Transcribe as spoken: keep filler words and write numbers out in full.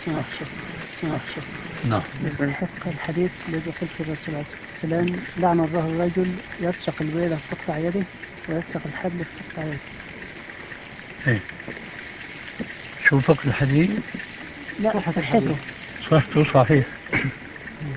سمعت شيخ سمعت شيخ نعم. يستحق الحديث الذي قلت الرسول عليه الصلاة والسلام لعن الله الرجل يسرق البيضة فتقطع يده ويسرق الحبل فتقطع يده. ايه شو فقه الحديث؟ لا صحته صحته صحيح.